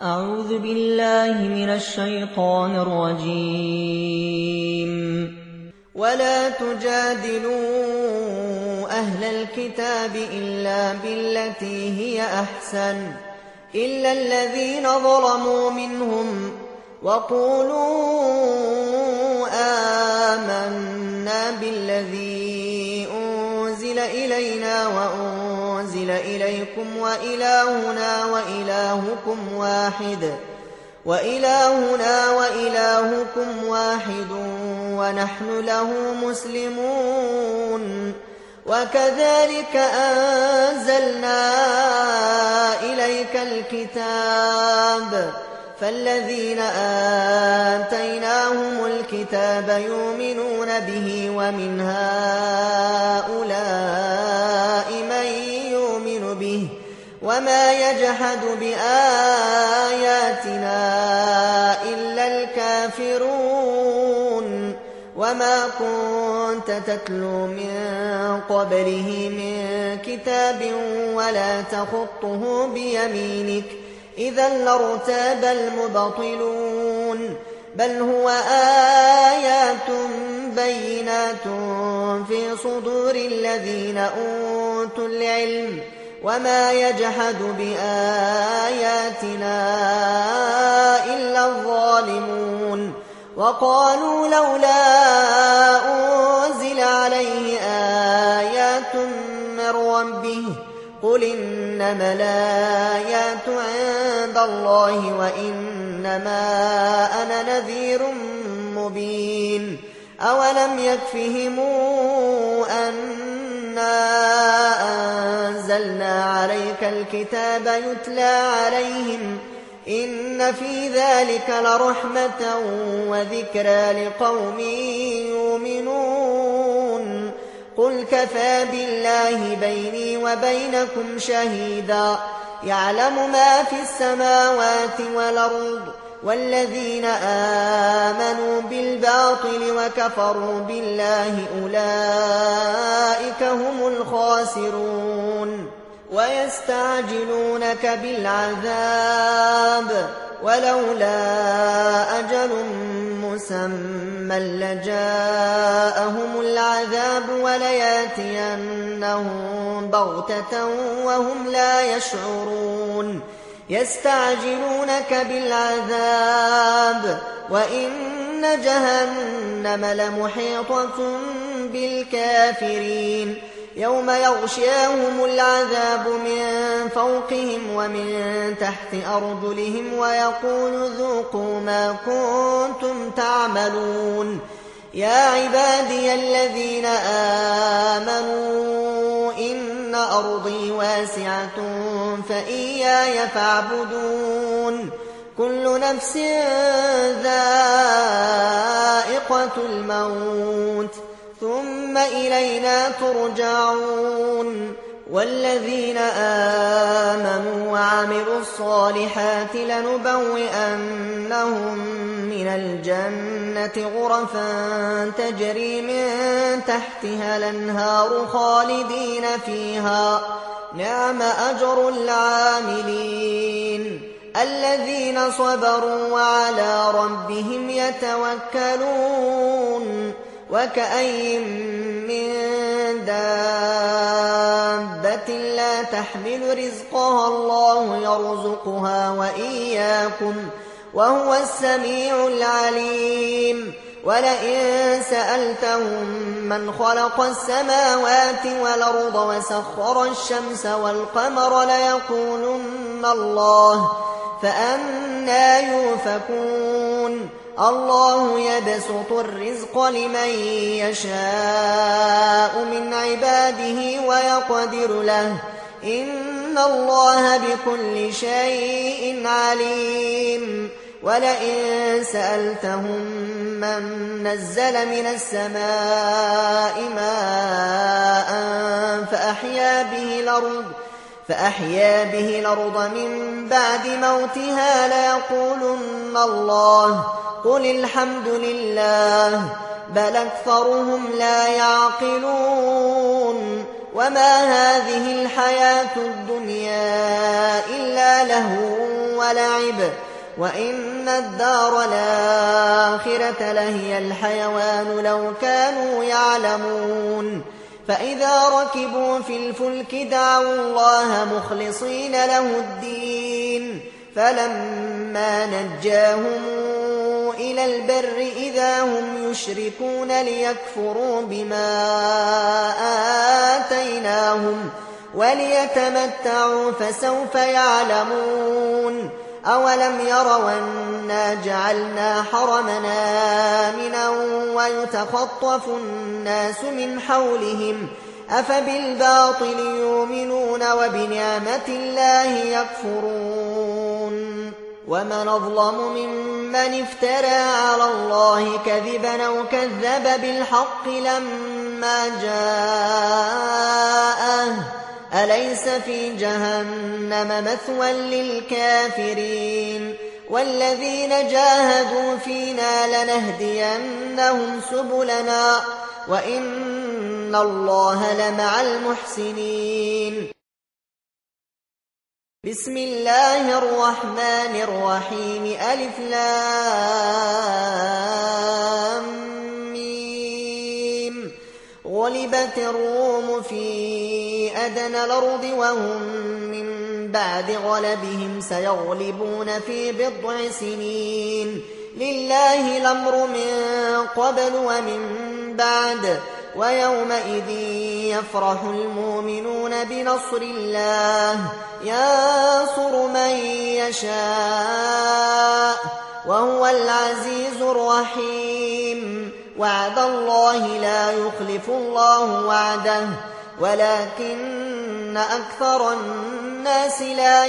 أعوذ بالله من الشيطان الرجيم. ولا تجادلوا أهل الكتاب إلا بالتي هي أحسن إلا الذين ظلموا منهم وقولوا آمنا بالذي أنزل إلينا وأنزل إليكم وإلهنا وإلهكم واحد ونحن له مسلمون. وكذلك أنزلنا إليك الكتاب فالذين آتيناهم الكتاب يؤمنون به ومن هؤلاء من يؤمن به وما يجحد بآياتنا إلا الكافرون. وما كنت تتلو من قبله من كتاب ولا تخطه بيمينك إذا لارتاب المبطلون. بل هو آيات بينات في صدور الذين أوتوا العلم وما يجحد بآياتنا إلا الظالمون. وقالوا لولا أنزل عليه آيات من ربه قل إنما الآيات عند الله وإنما أنا نذير مبين. أولم يكفهم أنا أنزلنا عليك الكتاب يتلى عليهم إن في ذلك لرحمة وذكرى لقوم يؤمنون. قل كفى بالله بيني وبينكم شهيدا يعلم ما في السماوات والأرض. والذين آمنوا بالباطل وكفروا بالله أولئك هم الخاسرون. ويستعجلونك بالعذاب ولولا أجل مسمى لجاءهم العذاب ولياتينهم بغتة وهم لا يشعرون. يستعجلونك بالعذاب وإن جهنم لمحيطة بالكافرين. يوم يغشاهم العذاب من فوقهم ومن تحت أرجلهم ويقول ذوقوا ما كنتم تعملون. يا عبادي الذين آمنوا إن أرضي واسعة فإياي فاعبدون. كل نفس ذائقة الموت ثم إلينا ترجعون. والذين آمنوا وعملوا الصالحات لنبوئنهم من الجنة غرفا تجري من تحتها الأنهار خالدين فيها نعم أجر العاملين. الذين صبروا وعلى ربهم يتوكلون. وكأي من دابة لا تحمل رزقها الله يرزقها وإياكم وهو السميع العليم. ولئن سألتهم من خلق السماوات والأرض وسخر الشمس والقمر ليقولن الله فأنى يؤفكون. الله يبسط الرزق لمن يشاء من عباده ويقدر له إن الله بكل شيء عليم. ولئن سألتهم من نزل من السماء ماء فأحيا به الأرض من بعد موتها ليقولن الله قل الحمد لله بل أكثرهم لا يعقلون. وما هذه الحياة الدنيا إلا لهو ولعب وإن الدار الآخرة لهي الحيوان لو كانوا يعلمون فإذا ركبوا في الفلك دعوا الله مخلصين له الدين فلما نجاهم إلى البر إذا هم يشركون ليكفروا بما آتيناهم وليتمتعوا فسوف يعلمون أولم يروا أنا جعلنا حرمنا آمنا ويتخطف الناس من حولهم أفبالباطل يؤمنون وبنعمة الله يكفرون ومن أظلم ممن افترى على الله كذبا أو كذب بالحق لما جاءه أليس في جهنم مثوى للكافرين والذين جاهدوا فينا لنهدينهم سبلنا وإن الله لمع المحسنين بسم الله الرحمن الرحيم ألف لام ميم غلبت الروم في أدنى الأرض وهم من بعد غلبهم سيغلبون في بضع سنين لله الأمر من قبل ومن بعد ويومئذ يفرح المؤمنون بنصر الله ينصر من يشاء وهو العزيز الرحيم وعد الله لا يخلف الله وعده ولكن أكثر الناس لا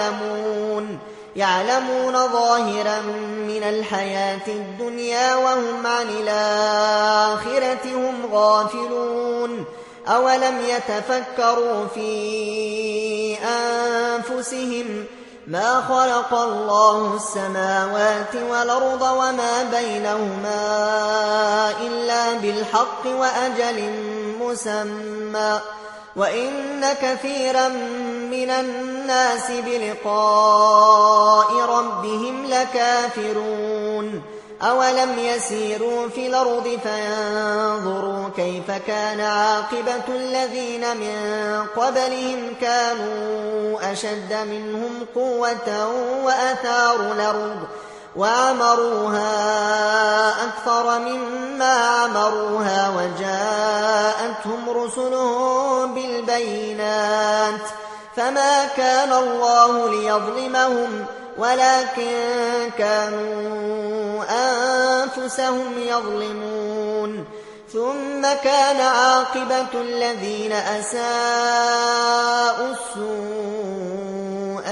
يعلمون ظاهرا من الحياة الدنيا وهم عن الآخرة هم غافلون أولم يتفكروا في أنفسهم ما خلق الله السماوات والأرض وما بينهما إلا بالحق وأجل مسمى وإن كثيرا من الناس بلقاء ربهم لكافرون أولم يسيروا في الأرض فينظروا كيف كان عاقبة الذين من قبلهم كانوا أشد منهم قوة وأثاروا الأرض وعمروها أكثر مما عمروها وجاءتهم رسلهم بالبينات فما كان الله ليظلمهم ولكن كانوا أنفسهم يظلمون ثم كان عاقبة الذين أساءوا السوء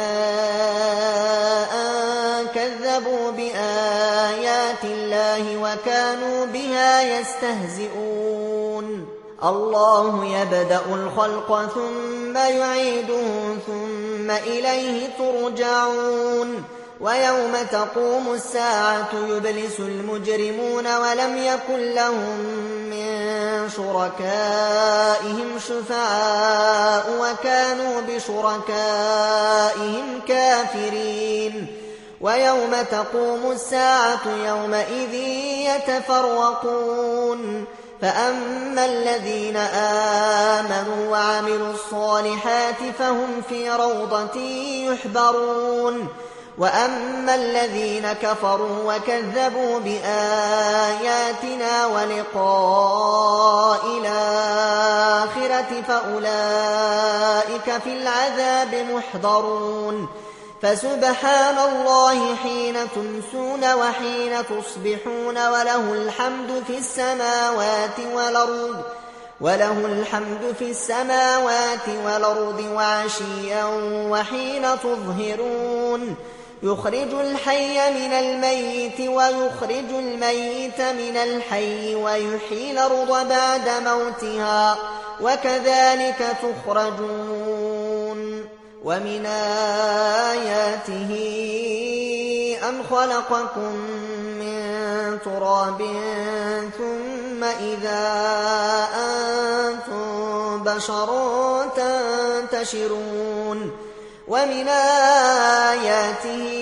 أن كذبوا بآيات الله وكانوا بها يستهزئون الله يبدأ الخلق ثم يعيده ثم إليه ترجعون ويوم تقوم الساعة يبلس المجرمون ولم يكن لهم من شركائهم شفعاء وكانوا بشركائهم كافرين ويوم تقوم الساعة يومئذ يتفرقون فأما الذين آمنوا وعملوا الصالحات فهم في روضة يحبرون وأما الذين كفروا وكذبوا بآياتنا ولقاء الآخرة فأولئك في العذاب محضرون فسبحان الله حين تمسون وحين تصبحون وله الحمد في السماوات والأرض وعشيا وحين تظهرون يخرج الحي من الميت ويخرج الميت من الحي ويحيي الأرض بعد موتها وكذلك تخرجون ومن آياته أن خلقكم من تراب ثم إذا أنتم بشر تنتشرون ومن آياته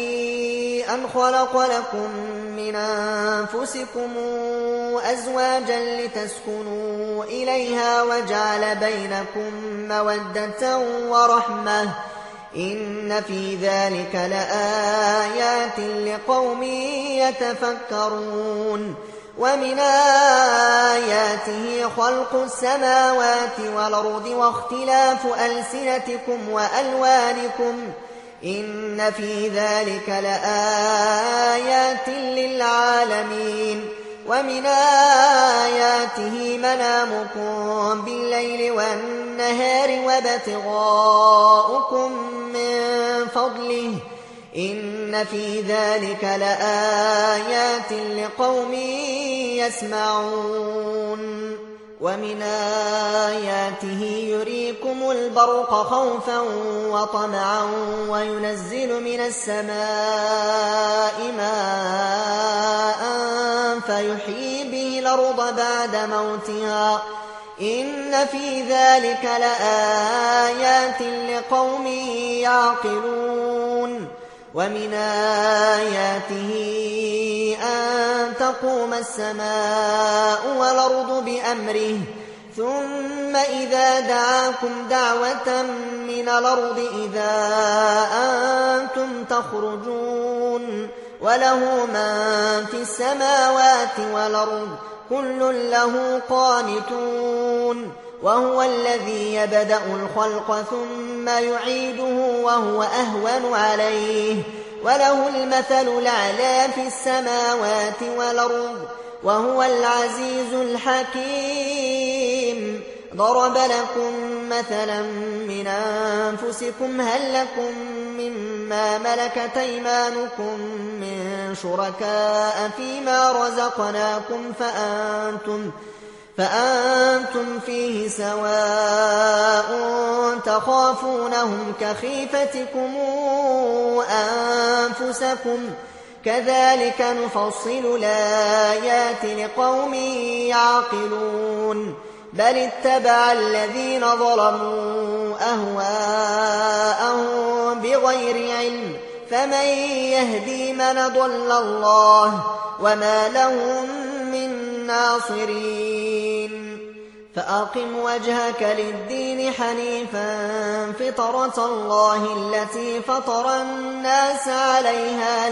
أن خلق لكم من أنفسكم أزواجا لتسكنوا إليها وجعل بينكم مودة ورحمة إن في ذلك لآيات لقوم يتفكرون ومن آياته خلق السماوات والأرض واختلاف ألسنتكم وألوانكم إن في ذلك لآيات للعالمين ومن آياته منامكم بالليل والنهار وابتغاؤكم من فضله إن في ذلك لآيات لقوم يسمعون ومن آياته يريكم البرق خوفا وطمعا وينزل من السماء ماء فيحيي به الأرض بعد موتها إن في ذلك لآيات لقوم يعقلون ومن آياته أن تقوم السماء والأرض بأمره ثم إذا دعاكم دعوة من الأرض إذا أنتم تخرجون وله من في السماوات والأرض كل له قانتون وهو الذي يبدأ الخلق ثم يعيده وهو أهون عليه وله المثل الأعلى في السماوات والأرض وهو العزيز الحكيم ضرب لكم مثلا من أنفسكم هل لكم مما ملكت أيمانكم من شركاء فيما رزقناكم فأنتم فيه سواء تخافونهم كخيفتكم أنفسكم كذلك نفصل الآيات لقوم يعقلون بل اتبع الذين ظلموا أهواءهم بغير علم فمن يهدي من ضل الله وما لهم من ناصرين فأقم وجهك للدين حنيفا فطرة الله التي فطر الناس عليها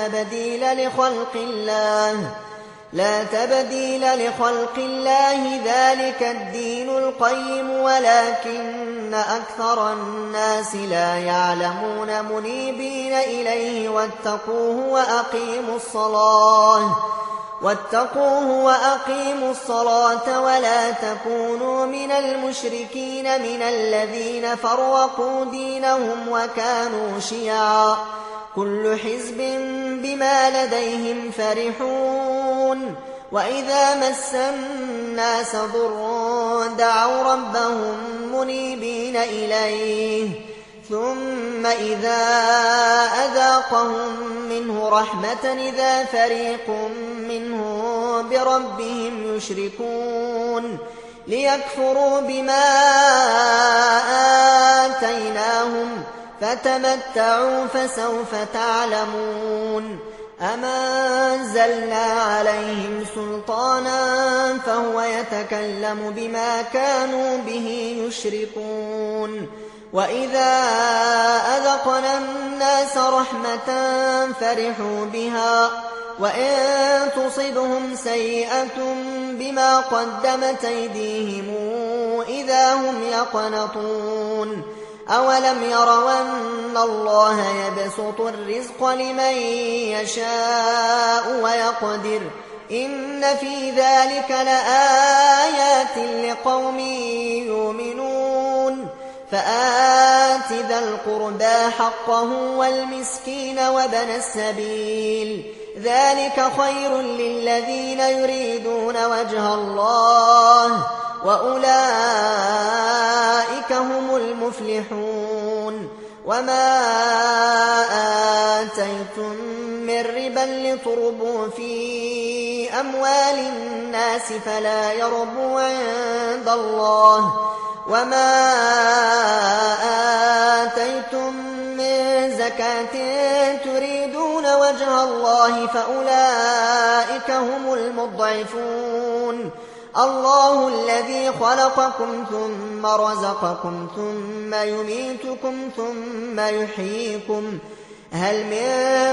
لا تبديل لخلق الله ذلك الدين القيم ولكن أكثر الناس لا يعلمون منيبين إليه واتقوه وأقيموا الصلاة ولا تكونوا من المشركين من الذين فرقوا دينهم وكانوا شيعا كل حزب بما لديهم فرحون وإذا مس الناس ضر دعوا ربهم منيبين إليه ثم إذا أذاقهم منه رحمة إذا فريق منهم بربهم يشركون ليكفروا بما آتيناهم فتمتعوا فسوف تعلمون أما أنزلنا عليهم سلطانا فهو يتكلم بما كانوا به يشركون وإذا أذقنا الناس رحمة فرحوا بها وإن تصبهم سيئة بما قدمت أيديهم إذا هم يقنطون أولم يروا أن الله يبسط الرزق لمن يشاء ويقدر إن في ذلك لآيات لقوم يؤمنون فآت ذا القربى حقه والمسكين وابن السبيل ذلك خير للذين يريدون وجه الله وأولئك هم المفلحون وما آتيتم من ربا لتربوا في أموال الناس فلا يربو عند الله وما آتيتم من زكاة تريدون وجه الله فأولئك هم المضعفون. الله الذي خلقكم ثم رزقكم ثم يميتكم ثم يحييكم هل من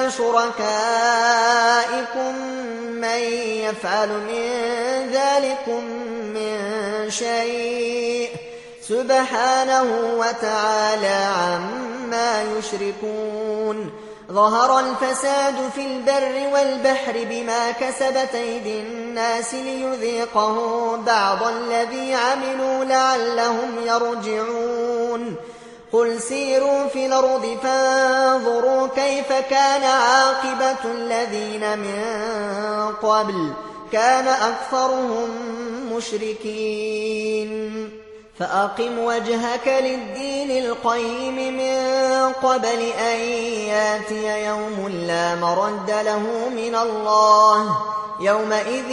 شركائكم من يفعل من ذلكم من شيء سبحانه وتعالى عما يشركون. ظهر الفساد في البر والبحر بما كسبت أيدي الناس ليذيقهم بعض الذي عملوا لعلهم يرجعون. قل سيروا في الأرض فانظروا كيف كان عاقبة الذين من قبل كان أكثرهم مشركين. فأقم وجهك للدين القيم من قبل أن ياتي يوم لا مرد له من الله يومئذ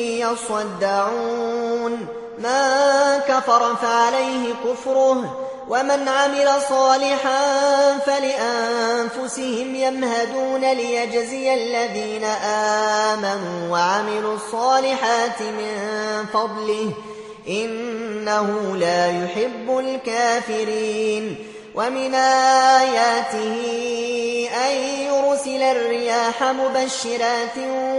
يصدعون. من كفر فعليه كفره ومن عمل صالحا فلأنفسهم يمهدون ليجزي الذين آمنوا وعملوا الصالحات من فضله إنه لا يحب الكافرين. ومن آياته أن يرسل الرياح مبشرات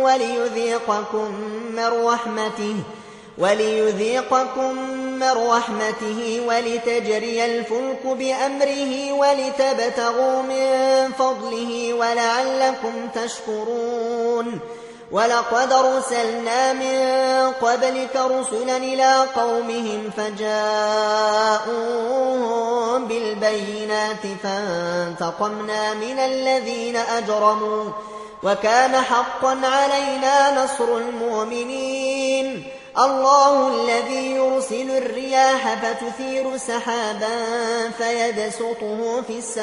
وليذيقكم من رحمته ولتجري الفلك بأمره ولتبتغوا من فضله ولعلكم تشكرون. ولقد أرسلنا من قبلك رسلا إلى قومهم فجاءوهم بالبينات فانتقمنا من الذين أجرموا وكان حقا علينا نصر المؤمنين. الله الذي يرسل الرياح فتثير سحابا فيبسطه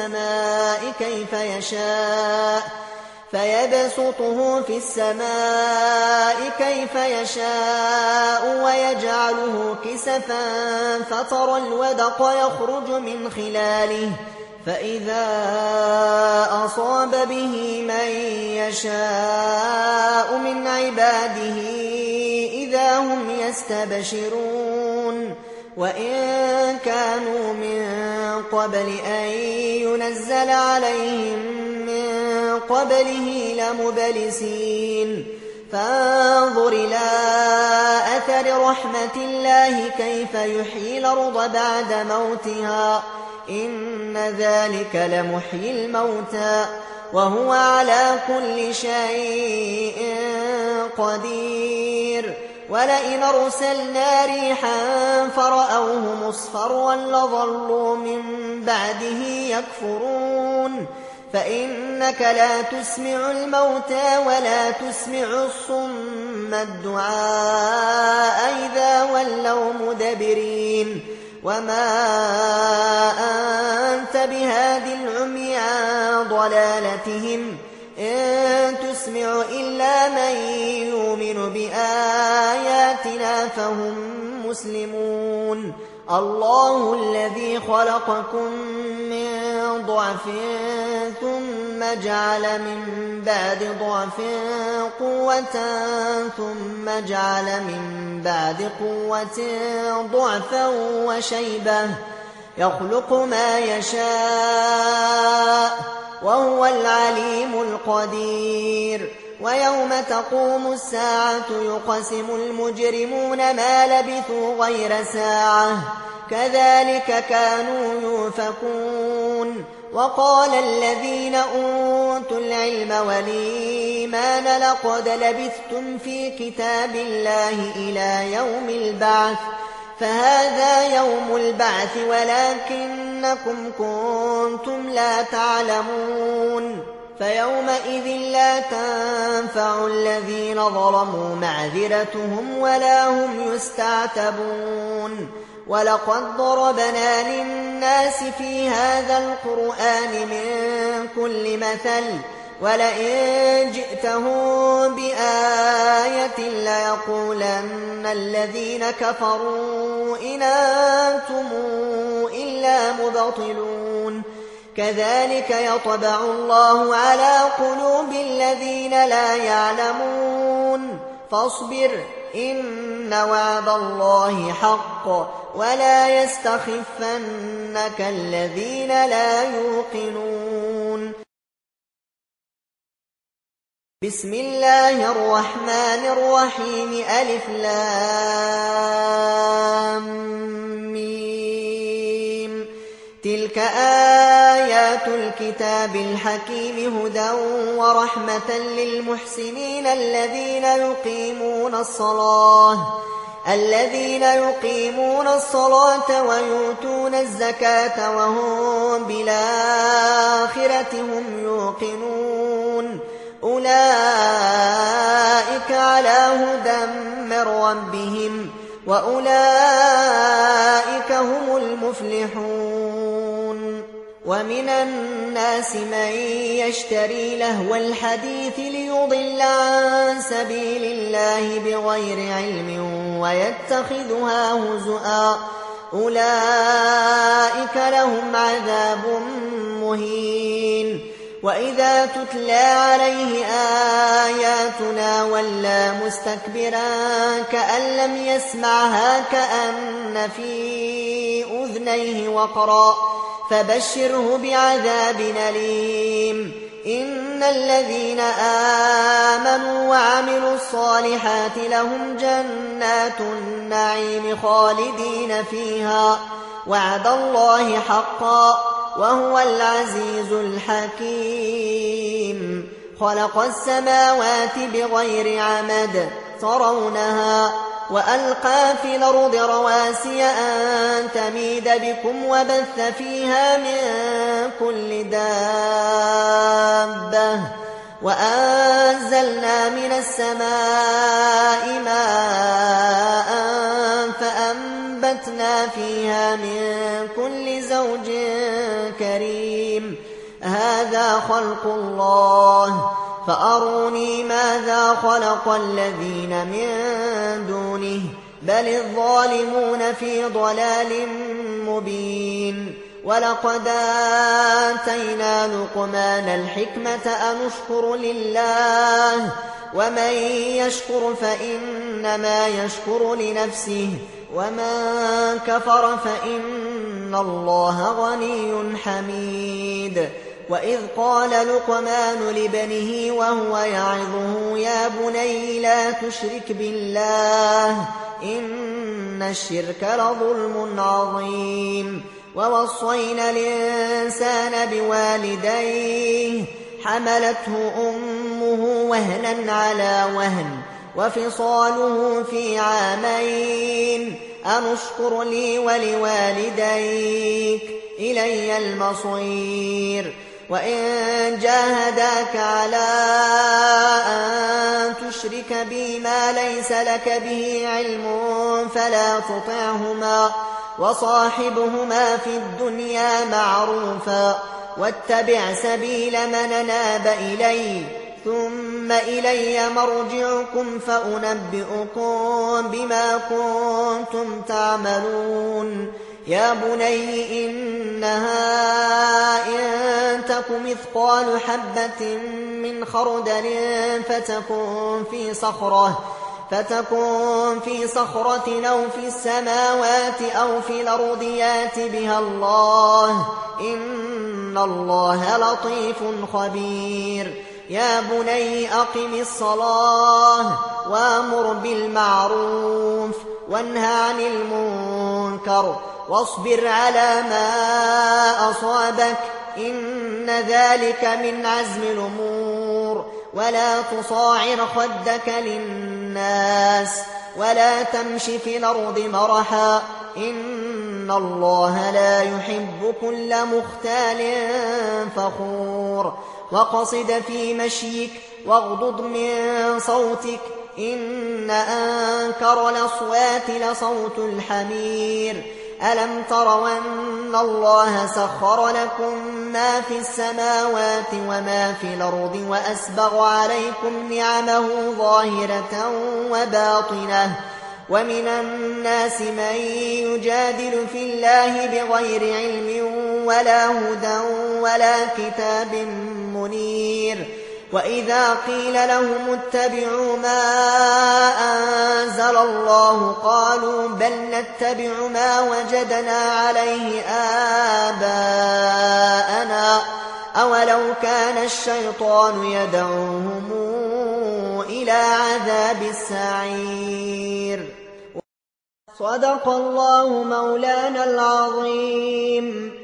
في السماء كيف يشاء ويجعله كسفا فترى الودق يخرج من خلاله فإذا أصاب به من يشاء من عباده إذا هم يستبشرون. وإن كانوا من قبل أن ينزل عليهم من قبله لمبلسين. فانظر إلى أثر رحمة الله كيف يحيي الأرض بعد موتها إن ذلك لمحيي الموتى وهو على كل شيء قدير. ولئن أرسلنا ريحا فرأوه مصفرا لظلوا من بعده يكفرون. فإنك لا تسمع الموتى ولا تسمع الصم الدعاء إذا ولوا مدبرين. وما أنت بهاد العمي عن ضلالتهم إن تسمع إلا من يؤمن بآياتنا فهم مسلمون. الله الذي خلقكم من ضعف ثم جعل من بعد ضعف قوة ثم جعل من بعد قوة ضعفا وشيبة يخلق ما يشاء وهو العليم القدير. ويوم تقوم الساعة يقسم المجرمون ما لبثوا غير ساعة كذلك كانوا يؤفكون. وقال الذين أوتوا العلم والإيمان لقد لبثتم في كتاب الله إلى يوم البعث فهذا يوم البعث ولكنكم كنتم لا تعلمون. فيومئذ لا تنفع الذين ظلموا معذرتهم ولا هم يستعتبون. ولقد ضربنا للناس في هذا القرآن من كل مثل ولئن جئتهم بآية ليقولن الذين كفروا إن أنتم إلا مبطلون. كذلك يطبع الله على قلوب الذين الذين لا يعلمون فاصبر إن وعد الله حق ولا يستخفنك الذين لا يوقنون. بسم الله الرحمن الرحيم ألف لام ميم تلك آيات الكتاب الحكيم هدى ورحمة للمحسنين الذين يقيمون الصلاة ويؤتون الزكاة وهم بالآخرة هم يوقنون أولئك على هدى من ربهم وأولئك هم المفلحون. ومن الناس من يشتري لهو الحديث ليضل عن سبيل الله بغير علم ويتخذها هزؤا أولئك لهم عذاب مهين. وإذا تتلى عليه آياتنا ولى مستكبرا كأن لم يسمعها كأن في أذنيه وقرا فبشره بعذاب أليم. إن الذين آمنوا وعملوا الصالحات لهم جنات النعيم خالدين فيها وعد الله حقا وهو العزيز الحكيم. خلق السماوات بغير عمد ترونها وألقى في الأرض رواسي أن تميد بكم وبث فيها من كل دابة وأنزلنا من السماء ماء فأنبتنا فيها من كل زوج كريم. هذا خلق الله فأروني ماذا خلق الذين من دونه بل الظالمون في ضلال مبين. ولقد آتينا لقمان الحكمة أن اشكر لله ومن يشكر فإنما يشكر لنفسه ومن كفر فإن الله غني حميد. وإذ قال لقمان لابنه وهو يعظه يا بني لا تشرك بالله إن الشرك لظلم عظيم. ووصينا الإنسان بوالديه حملته أمه وهنا على وهن وفصاله في عامين أن اشكر لي ولوالديك إلي المصير. وإن جاهداك على أن تشرك بي ما ليس لك به علم فلا تطعهما وصاحبهما في الدنيا معروفا واتبع سبيل من أناب إلي ثم إلي مرجعكم فأنبئكم بما كنتم تعملون. يا بني إنها إن تك مثقال حبة من خردل فتكن في صخرة أو في السماوات أو في الأرض يات بها الله إن الله لطيف خبير. يا بني أقم الصلاة وأمر بالمعروف وانهى عن المنكر واصبر على ما أصابك إن ذلك من عزم الأمور. ولا تصاعر خدك للناس ولا تمش في الأرض مرحا إن الله لا يحب كل مختال فخور. وقصد في مشيك واغضض من صوتك إن أنكر الأصوات لصوت الحمير. ألم تروا أن الله سخر لكم ما في السماوات وما في الأرض وأسبغ عليكم نعمه ظاهرة وباطنة ومن الناس من يجادل في الله بغير علم ولا هدى ولا كتاب منير. وإذا قيل لهم اتبعوا ما أنزل الله قالوا بل نتبع ما وجدنا عليه آباءنا أولو كان الشيطان يدعوهم إلى عذاب السعير. صدق الله مولانا العظيم.